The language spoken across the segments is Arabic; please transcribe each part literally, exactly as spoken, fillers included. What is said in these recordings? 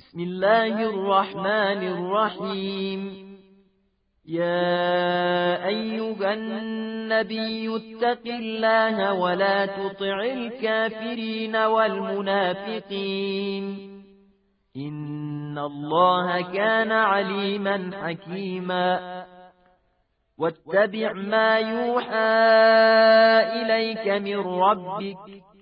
بسم الله الرحمن الرحيم. يا أيها النبي اتق الله ولا تطع الكافرين والمنافقين، إن الله كان عليما حكيما. واتبع ما يوحى إليك من ربك،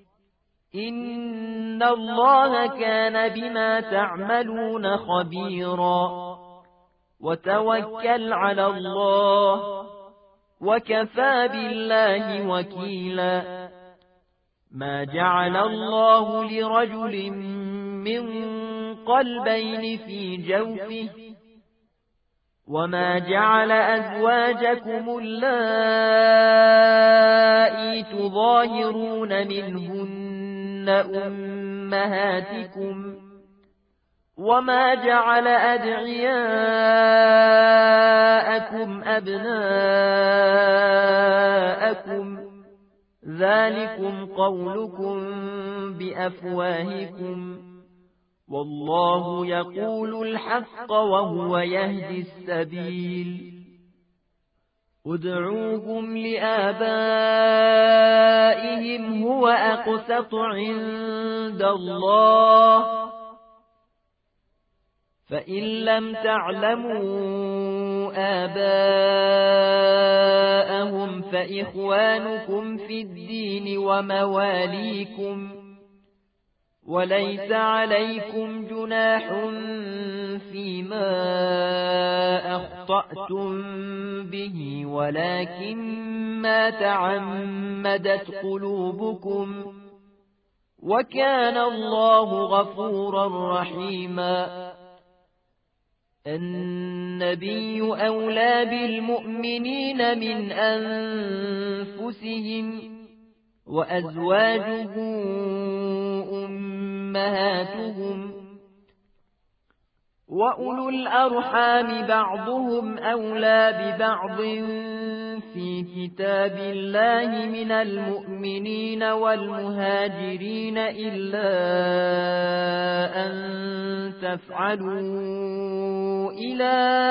إن الله كان بما تعملون خبيرا. وتوكل على الله وكفى بالله وكيلا. ما جعل الله لرجل من قلبين في جوفه، وما جعل أزواجكم اللائي تظاهرون منهن أمهاتكم، وما جعل أدعياءكم أبناءكم، ذلكم قولكم بأفواهكم، والله يقول الحق وهو يهدي السبيل. ادعوهم لآبائهم هو أقسط عند الله، فإن لم تعلموا آباءهم فإخوانكم في الدين ومواليكم، وليس عليكم جناح فيما أخطأتم به، ولكن ما تعمدت قلوبكم، وكان الله غفورا رحيما. النبي أولى بالمؤمنين من أنفسهم، وأزواجه أمهاتهم، وأولو الأرحام بعضهم أولى ببعض في كتاب الله من المؤمنين والمهاجرين إلا أن تفعلوا إلى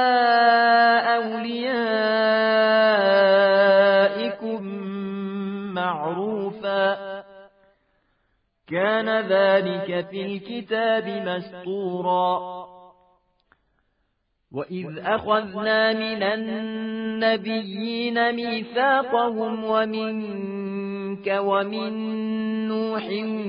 أوليائكم معروفا، كان ذلك في الكتاب مسطورا. وإذ أخذنا من النبيين ميثاقهم ومنك ومن نوح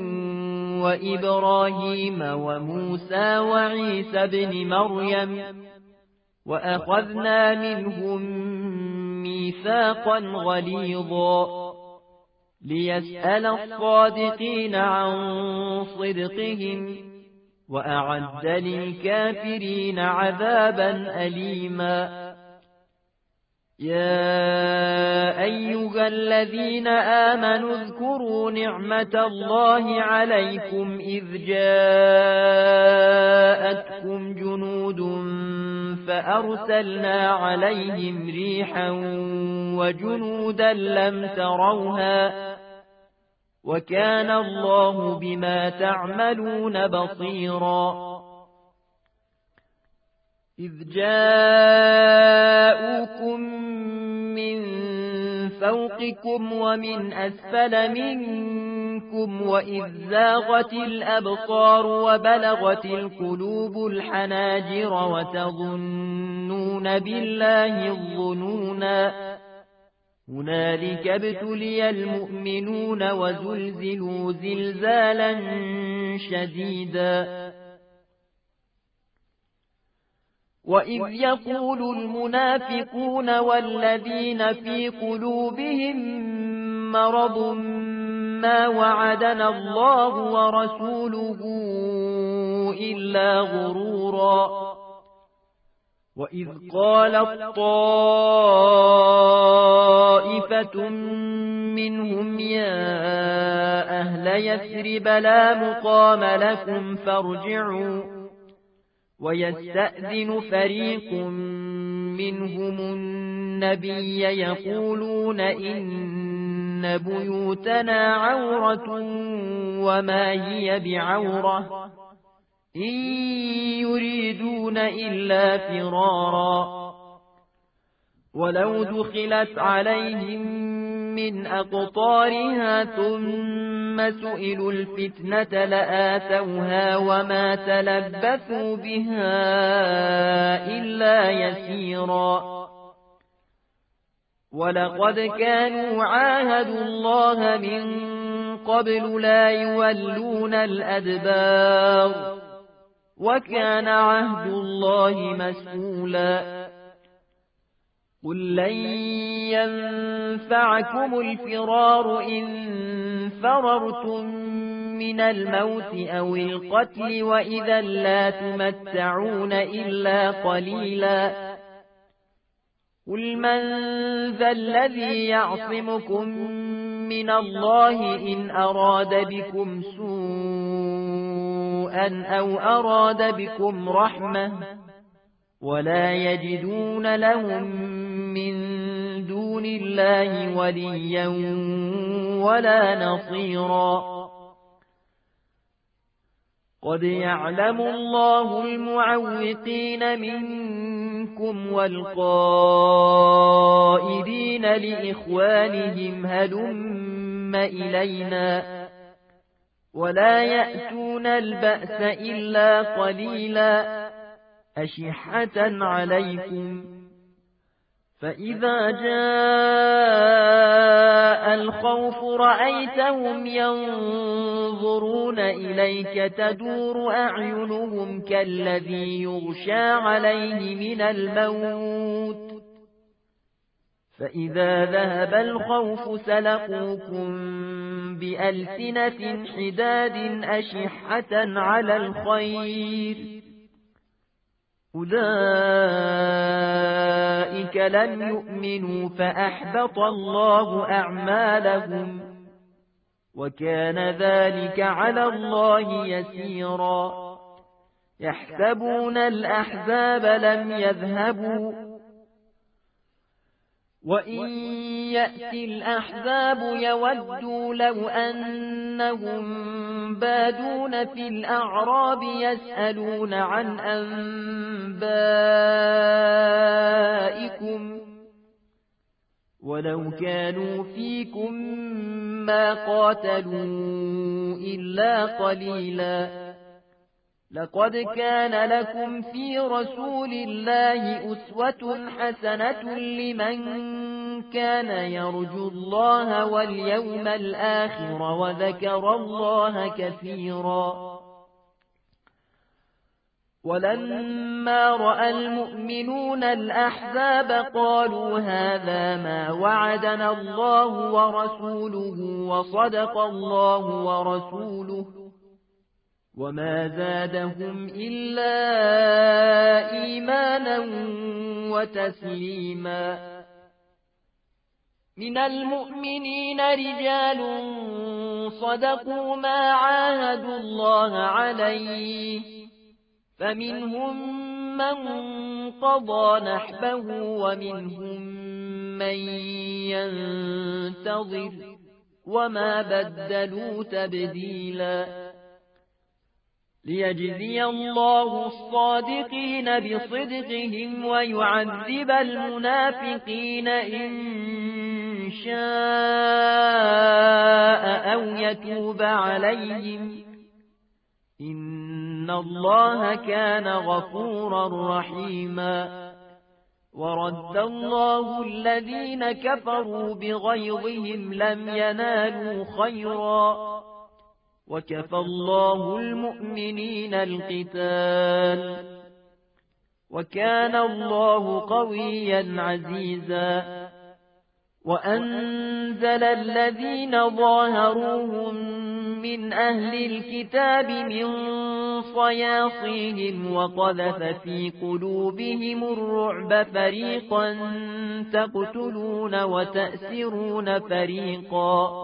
وإبراهيم وموسى وعيسى بن مريم، وأخذنا منهم ميثاقا غليظا، ليسأل الصادقين عن صدقهم، وأعد للكافرين عذابا أليما. يا أيها الذين آمنوا اذكروا نعمة الله عليكم إذ جاءتكم جنود فأرسلنا عليهم ريحا وجنودا لم تروها، وكان الله بما تعملون بصيرا. إذ جاءوكم من فوقكم ومن أسفل منكم، وإذ زاغت الأبصار وبلغت القلوب الحناجر وتظنون بالله الظنونا، هنالك ابتلي المؤمنون وزلزلوا زلزالا شديدا. وإذ يقول المنافقون والذين في قلوبهم مرض ما وعدنا الله ورسوله إلا غرورا. وإذ قالت طائفة منهم يا أهل يثرب لا مقام لكم فارجعوا، ويستأذن فريق منهم النبي يقولون إن بيوتنا عورة وما هي بعورة إن يريدون إلا فرارا ولو دخلت عليهم من أقطارها ثم سئلوا الفتنة لآتوها وما تلبثوا بها إلا يسيرا ولقد كانوا عاهدوا الله من قبل لا يولون الأدبار وكان عهد الله مسؤولا قل لن ينفعكم الفرار إن فررتم من الموت أو القتل وإذا لا تمتعون إلا قليلا قل من ذا الذي يعصمكم من الله إن أراد بكم سوءا أو أراد بكم رحمة ولا يجدون لهم من دون الله وليا ولا نصيرا قد يعلم الله المعوقين منكم والقائلين لإخوانهم هلم إلينا ولا يأتون البأس إلا قليلا أشحة عليكم فإذا جاء الخوف رأيتهم ينظرون إليك تدور أعينهم كالذي يغشى عليه من الموت فإذا ذهب الخوف سلقوكم بألسنة حداد أشحة على الخير أولئك لم يؤمنوا فأحبط الله أعمالهم وكان ذلك على الله يسيرا يحسبون الأحزاب لم يذهبوا وإن يأتي الأحزاب يودوا لو أنهم بادون في الأعراب يسألون عن أنبائكم ولو كانوا فيكم ما قاتلوا إلا قليلا لقد كان لكم في رسول الله أسوة حسنة لمن كان يرجو الله واليوم الآخر وذكر الله كثيرا ولما رأى المؤمنون الأحزاب قالوا هذا ما وعدنا الله ورسوله وصدق الله ورسوله وما زادهم إلا إيمانا وتسليما من المؤمنين رجال صدقوا ما عاهدوا الله عليه فمنهم من قضى نحبه ومنهم من ينتظر وما بدلوا تبديلا ليجزي الله الصادقين بصدقهم ويعذب المنافقين إن شاء أو يتوب عليهم إن الله كان غفورا رحيما ورد الله الذين كفروا بغيظهم لم ينالوا خيرا وكفى الله المؤمنين القتال وكان الله قويا عزيزا وأنزل الذين ظاهروهم من أهل الكتاب من صياصيهم وقذف في قلوبهم الرعب فريقا تقتلون وتأسرون فريقا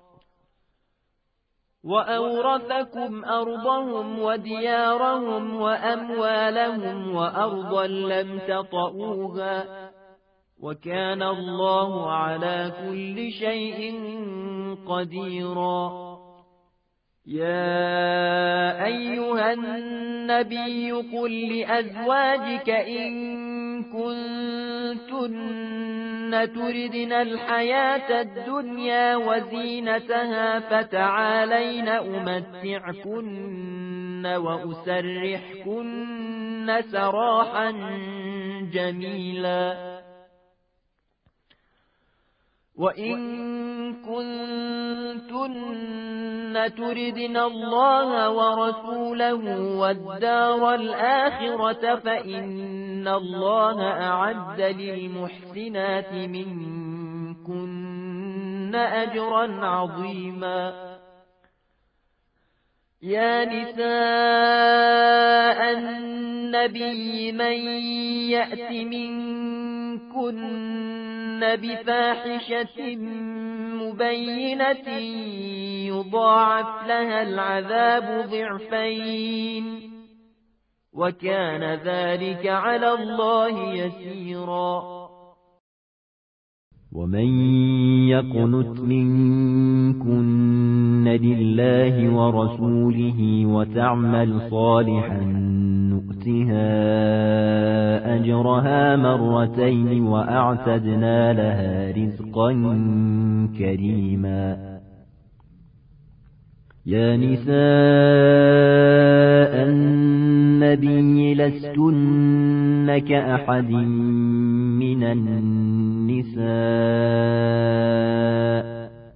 وأورثكم أرضهم وديارهم وأموالهم وأرضا لم تطئوها وكان الله على كل شيء قديرا يا أيها النبي قل لأزواجك إن كنتن تردن الحياة الدنيا وزينتها فتعالين أمتعكن وأسرحكن سراحا جميلا وإن كنتن تردن الله ورسوله والدار الآخرة فإن الله أعد للمحسنات منكن أجرا عظيما يا نساء النبي من يأت منكن بفاحشة مبينة يضاعف لها العذاب ضعفين وكان ذلك على الله يسيرا ومن يقنت منكن لله ورسوله وتعمل صالحا نؤتها أجرها مرتين وأعتدنا لها رزقا كريما يا نساء النبي لستن كأحد من النساء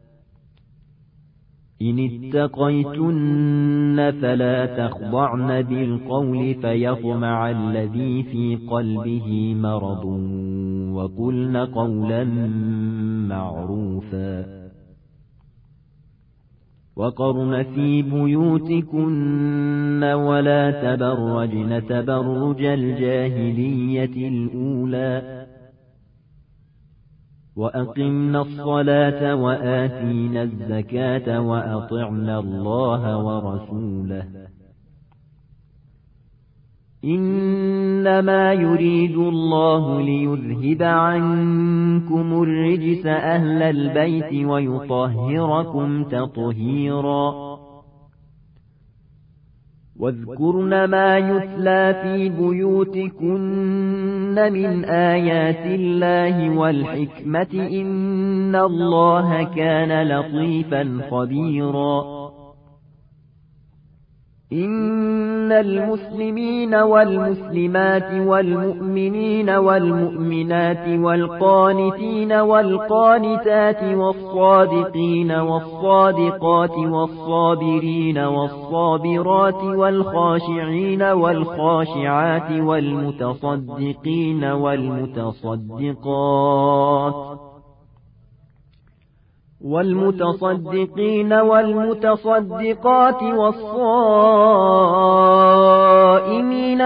إن اتقيتن فلا تخضعن بالقول فيطمع الذي في قلبه مرض وقلن قولا معروفا وقرن في بيوتكن ولا تبرجن تبرج الجاهلية الأولى وأقمنا الصلاة وآتينا الزكاة وأطعنا الله ورسوله إنما يريد الله ليذهب عنكم الرجس أهل البيت ويطهركم تطهيرا واذكرن ما يتلى في بيوتكن من آيات الله والحكمة إن الله كان لطيفا خبيرا إن المسلمين والمسلمات والمؤمنين والمؤمنات والقانتين والقانتات والصادقين والصادقات والصابرين والصابرات والخاشعين والخاشعات والمتصدقين والمتصدقات والمتصدقين والمتصدقات والصائمين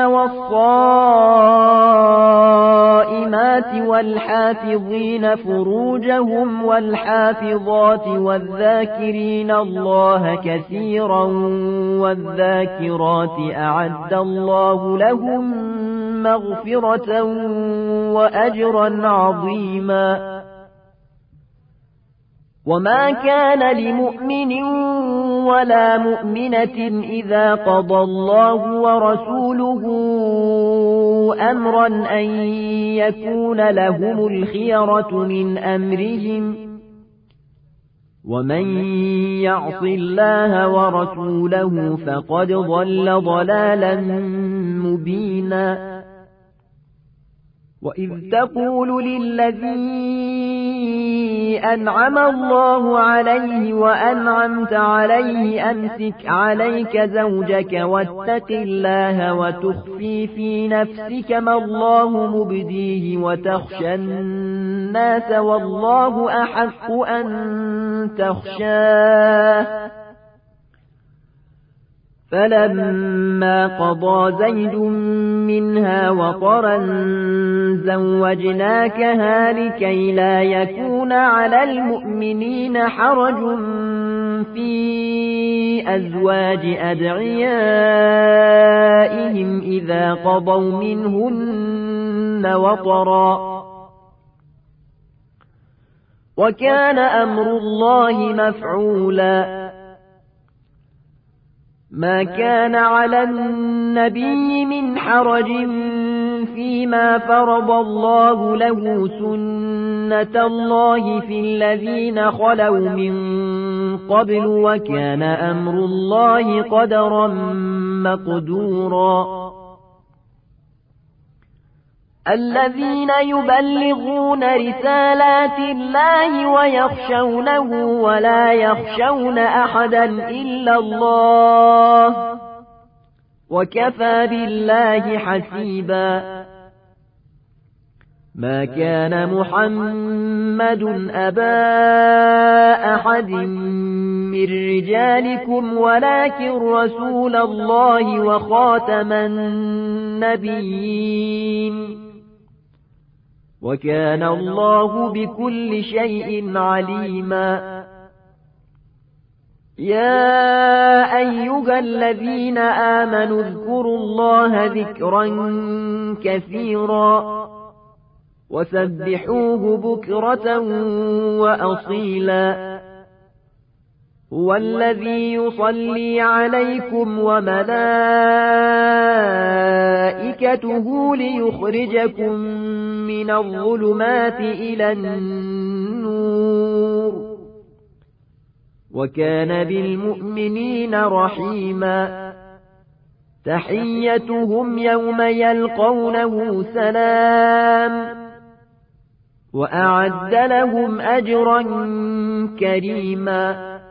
والصائمات والحافظين فروجهم والحافظات والذاكرين الله كثيرا والذاكرات أعد الله لهم مغفرة وأجرا عظيما وما كان لمؤمن ولا مؤمنة إذا قضى الله ورسوله أمرا أن يكون لهم الخيرة من أمرهم ومن يعص الله ورسوله فقد ضل ضلالا مبينا وإذ تقول للذي أنعم الله عليه وأنعمت عليه أمسك عليك زوجك واتق الله وتخفي في نفسك ما الله مبديه وتخشى الناس والله أحق أن تخشاه فلما قضى زيد منها وطرا زوجناكها لكي لا يكون على المؤمنين حرج في أزواج أدعيائهم إذا قضوا منهن وطرا وكان أمر الله مفعولا ما كان على النبي من حرج فيما فرض الله له، سنة الله في الذين خلوا من قبل، وكان أمر الله قدرا مقدورا. الذين يبلغون رسالات الله ويخشونه ولا يخشون أحدا إلا الله، وكفى بالله حسيبا. ما كان محمد أبا أحد من رجالكم ولكن رسول الله وخاتم النبيين، وكان الله بكل شيء عليما. يا أيها الذين آمنوا اذكروا الله ذكرا كثيرا وسبحوه بكرة وأصيلا. هو الذي يصلي عليكم وملائكته ليخرجكم من الظلمات إلى النور، وكان بالمؤمنين رحيما. تحيتهم يوم يلقونه سلام، وأعد لهم أجرا كريما.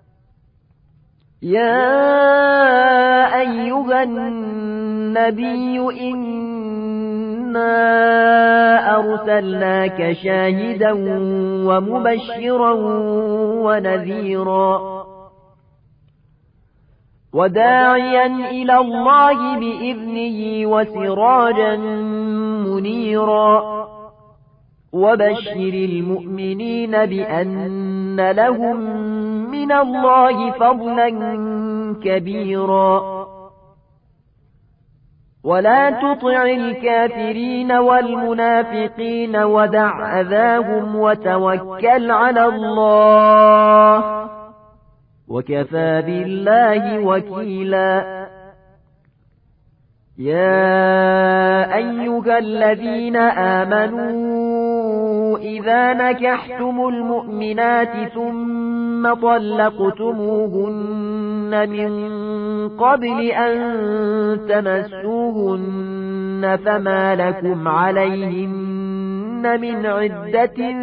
يا أيها النبي إنا أرسلناك شاهدا ومبشرا ونذيرا وداعيا إلى الله بإذنه وسراجا منيرا. وبشر المؤمنين بأن لهم من الله فضلا كبيرا. ولا تطع الكافرين والمنافقين ودع أذاهم وتوكل على الله، وكفى بالله وكيلا. يا أيها الذين آمنوا إذا نكحتم المؤمنات ثم طلقتموهن من قبل أن تمسوهن فما لكم عليهن من عدة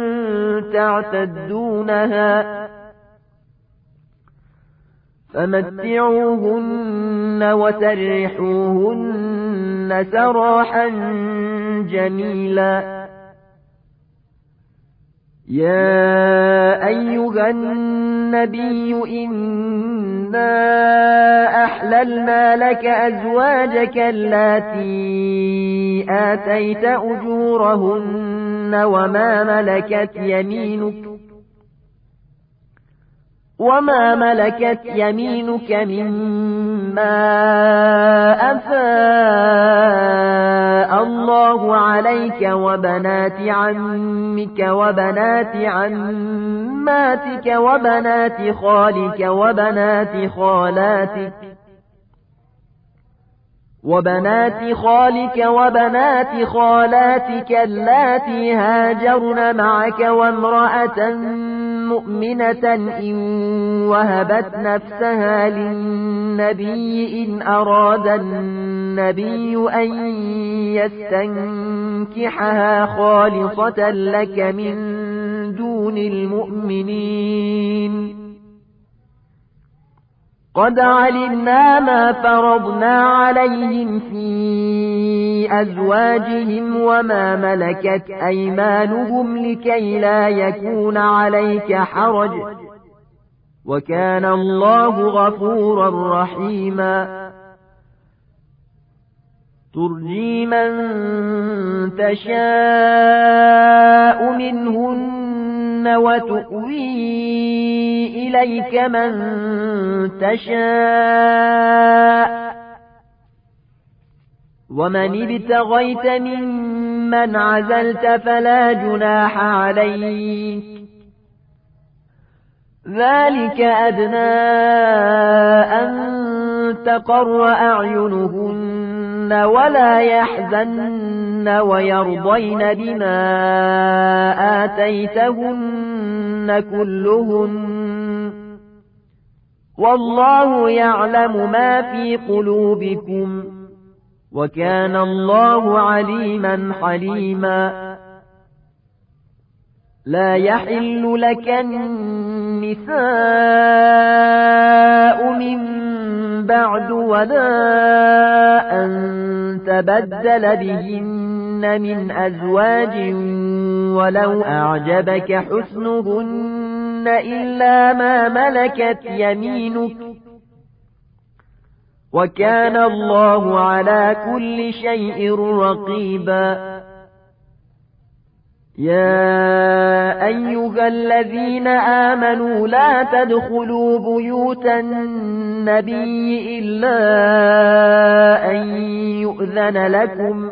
تعتدونها، فمتعوهن وسرحوهن سراحا جميلا. يا أيها النبي إنا أحللنا لك أزواجك اللاتي آتيت أجورهن وما ملكت يمينك وما ملكت يمينك مما أفاء الله عليك وبنات عمك وبنات عماتك وبنات خالك وبنات خالاتك وبنات خالك وبنات خالاتك اللاتي هاجرن معك وامرأة مؤمنة إن وهبت نفسها للنبي إن أراد النبي أن يستنكحها خالصة لك من دون المؤمنين. قد علمنا ما فرضنا عليهم في أزواجهم وما ملكت أيمانهم لكي لا يكون عليك حرج، وكان الله غفورا رحيما. ترجي من تشاء منهن وتؤوي إليك من تشاء، ومن ابتغيت ممن عزلت فلا جناح عليك، ذلك أدنى أن تقر أعينهن ولا يحزن ويرضين بما آتيتهن كلهن والله يعلم ما في قلوبكم وكان الله عليما حليما لا يحل لك النساء من بعد ولا أن تبدل بهن من أزواج ولو أعجبك حسنهن إلا ما ملكت يمينك وكان الله على كل شيء رقيبا يا أيها الذين آمنوا لا تدخلوا بيوت النبي إلا أن يؤذن لكم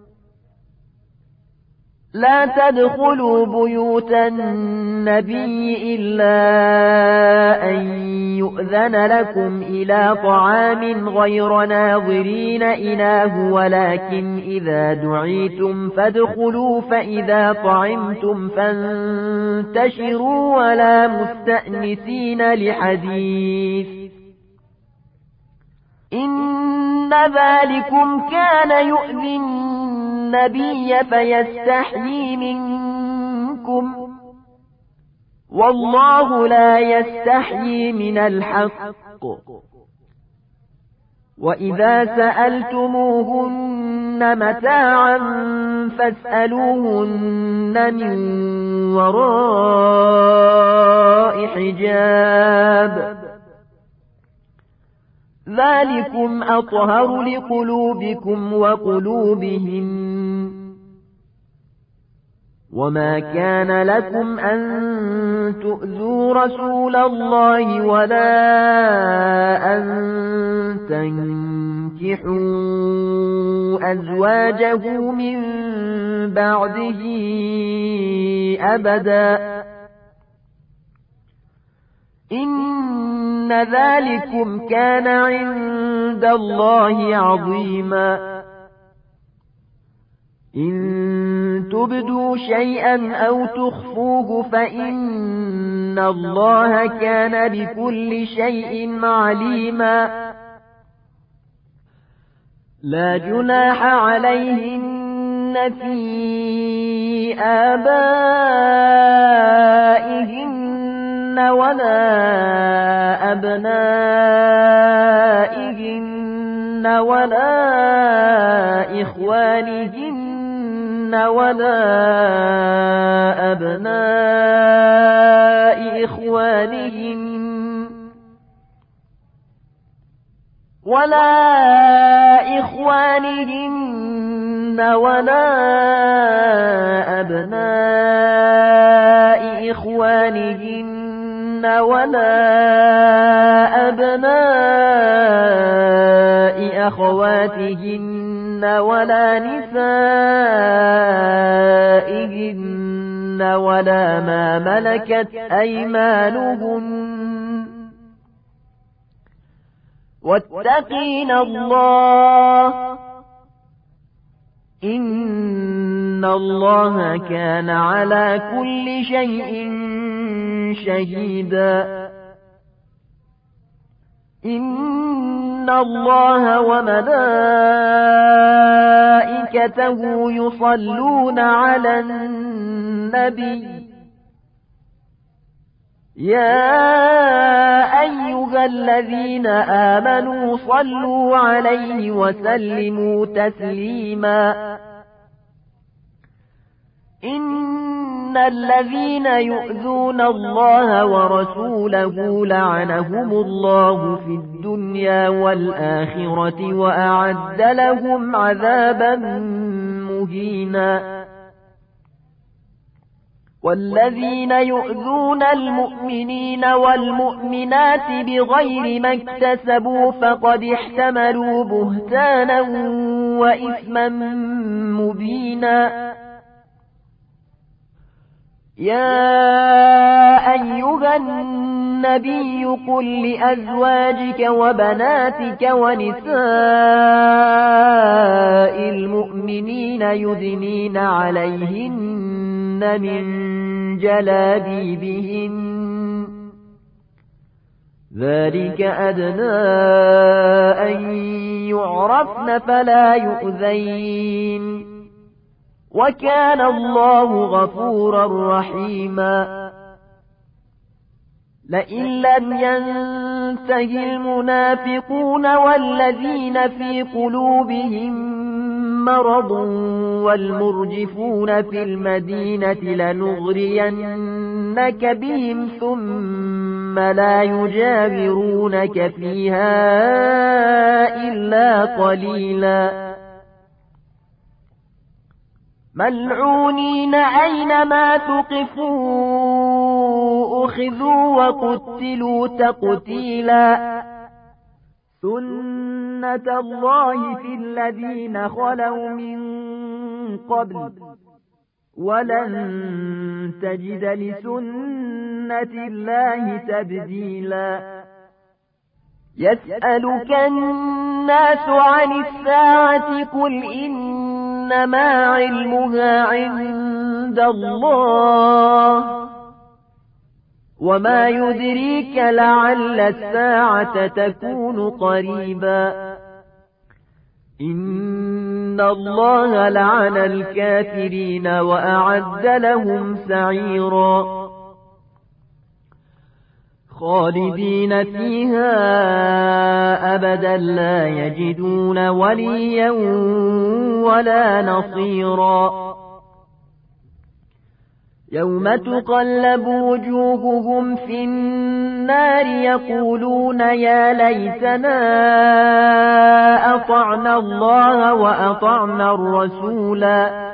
لا تدخلوا بيوت النبي إلا أن يؤذن لكم إلى طعام غير ناظرين إناه ولكن إذا دعيتم فادخلوا فإذا طعمتم فانتشروا ولا مستأنسين لحديث إن ذلكم كان يؤذي النبي فيستحيي منكم والله لا يستحيي من الحق وإذا سألتموهن متاعا فاسألوهن من وراء حجاب ذلكم أطهر لقلوبكم وقلوبهم وما كان لكم أن تؤذوا رسول الله ولا أن تنكحوا أزواجه من بعده أبدا إن ذلكم كان عند الله عظيما إن تبدوا شيئا أو تخفوه فإن الله كان بكل شيء عليما لا جناح عليهن في آبائهن ولا أبنائهن ولا إخوانهن ولا أبناء إخوانهن ولا إخوانهن ولا أبناء إخوانهن ولا أبناء أخواتهن ولا نسائهن ولا ما ملكت أيمانهن واتقين الله إن الله كان على كل شيء شهيدا إن الله وملائكته يصلون على النبي يا أيها الذين آمنوا صلوا عليه وسلموا تسليما إن الذين يؤذون الله ورسوله لعنهم الله في الدنيا والآخرة وأعد لهم عذابا مهينا والذين يؤذون المؤمنين والمؤمنات بغير ما اكتسبوا فقد احتملوا بهتانا وإثما مبينا يا أيها الناس النبي قل لأزواجك وبناتك ونساء المؤمنين يدنين عليهن من جلابيبهن ذلك أدنى أن يعرفن فلا يؤذين وكان الله غفورا رحيما لئن لم ينته المنافقون والذين في قلوبهم مرض والمرجفون في المدينة لنغرينك بهم ثم لا يجاورونك فيها إلا قليلا ملعونين أينما ثقفوا أخذوا وقتلوا تقتيلا سنة الله في الذين خلوا من قبل ولن تجد لسنة الله تبديلا يسألك الناس عن الساعة قل إنما علمها عند الله وما يدريك لعل الساعة تكون قريبا إن الله لعن الكافرين وأعد لهم سعيرا خالدين فيها أبدا لا يجدون وليا ولا نصيرا يوم تقلب وجوههم في النار يقولون يا ليتنا أطعنا الله وأطعنا الرسولا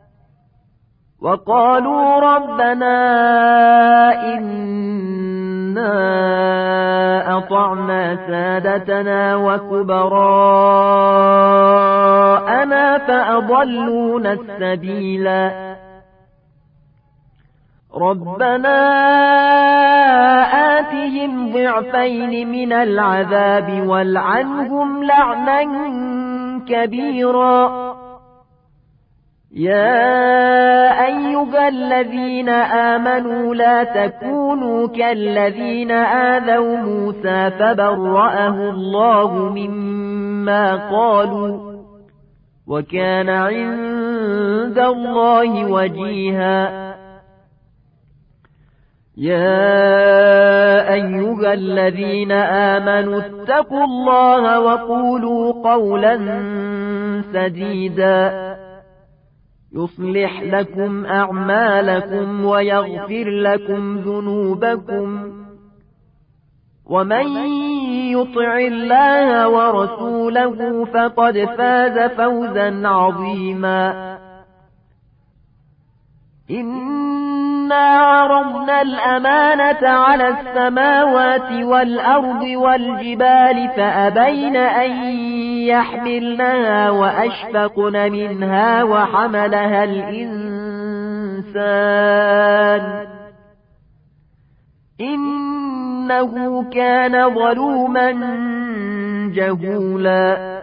وقالوا ربنا إنا أطعنا سادتنا وكبراءنا فأضلونا السبيلا ربنا آتهم ضعفين من العذاب والعنهم لعنا كبيرا يا أيها الذين آمنوا لا تكونوا كالذين آذوا موسى فبرأه الله مما قالوا وكان عند الله وجيها يا أيها الذين آمنوا اتقوا الله وقولوا قولا سديدا يصلح لكم أعمالكم ويغفر لكم ذنوبكم ومن يطع الله ورسوله فقد فاز فوزا عظيما إنا عرضنا الأمانة على السماوات والأرض والجبال فأبين أن يحملنها وأشفقن منها وحملها الإنسان إنه كان ظلوما جهولا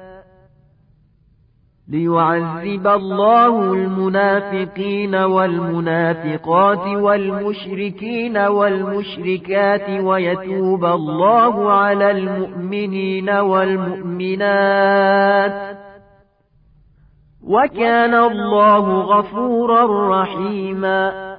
ليعذب الله المنافقين والمنافقات والمشركين والمشركات ويتوب الله على المؤمنين والمؤمنات وكان الله غفورا رحيما